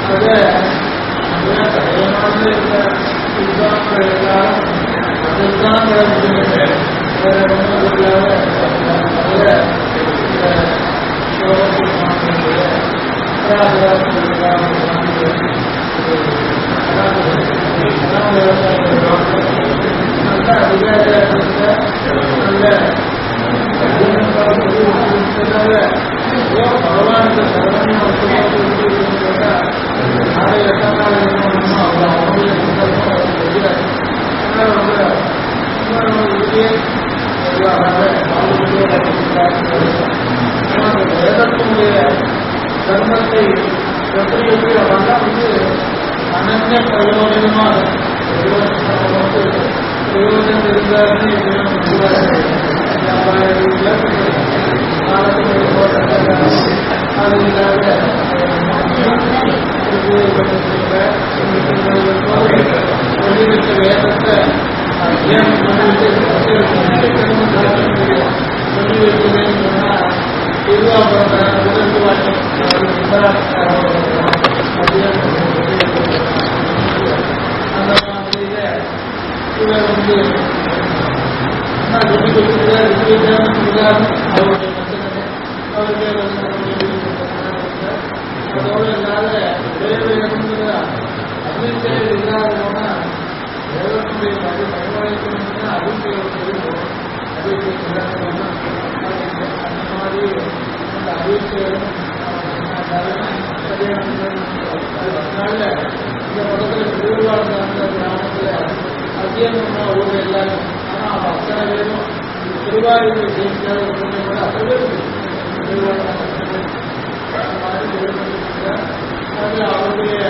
தர்மத்தை எப்படி எப்படி அவெல்லாம் அனன்ய பிரயோஜனமாக பிரயோஜனம் இருந்தாருன்னு அது இல்லாத வெளியிட்ட வேதத்தை அத்தியானம் பண்ணிட்டு சொல்லி வைக்கிறேன்னு சொன்னா அந்த மாதிரியில இவர் அவருடைய அவருக்கே அதோடு இல்லாத வேறு அபிஷேகம் இல்லாதவனா தேவனுடைய பரிமாறிக்கணும்னா அபிஷேகம் அந்த மாதிரி அந்த அபிஷேகம் அதனால இந்த பக்கத்தில் திருவாரூர் அந்த கிராமத்தில் அத்தியனம்னா ஊர் எல்லாரும் ஆனால் அத்தனை பேரும் திருவாரூர் ஜெயிச்சாத கூட அத்தனை திருவாரூர் அது அவருடைய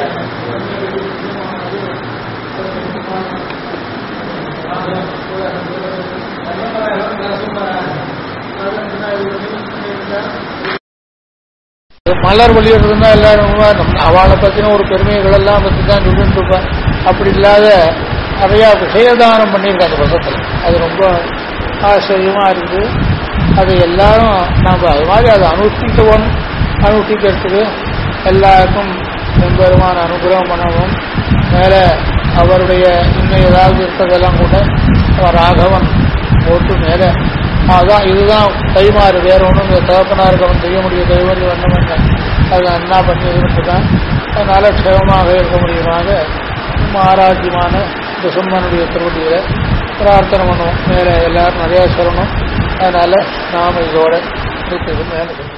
மலர் வெளியிடுறதுன்னா எல்லாரும் அவளை பற்றின ஒரு பெருமைகள் எல்லாம் பற்றி தான் சொல்லிட்டு இருப்பேன். அப்படி இல்லாத நிறையா விஷயதானம் பண்ணியிருக்காங்க அந்த பக்கத்தில். அது ரொம்ப ஆச்சரியமா இருக்குது. அது எல்லாரும் நாம் அது மாதிரி அதை அனுஷ்டிக்கிறதுக்கு எல்லாருக்கும் எம்பெருமான அனுகிரகம் பண்ணவும். மேலே அவருடைய இன்னும் ஏதாவது இருக்கிறதெல்லாம் கூட ராகவன் போட்டு மேலே அதான் இதுதான் கைமாறு வேற ஒன்றும் இந்த தகப்பனாருக்கு அவன் செய்ய முடியும் கைவரி வண்ணம் என்ன அது அண்ணா பண்ணி இருந்துதான். அதனால க்ஷேமமாக இருக்க முடியுமாக ஆராக்கியமான இந்த சும்மனுடைய திருவடிகளை பிரார்த்தனை பண்ணுவோம். மேலே எல்லாரும் நிறையா சொல்லணும். அதனால நாம் இதோட மேலே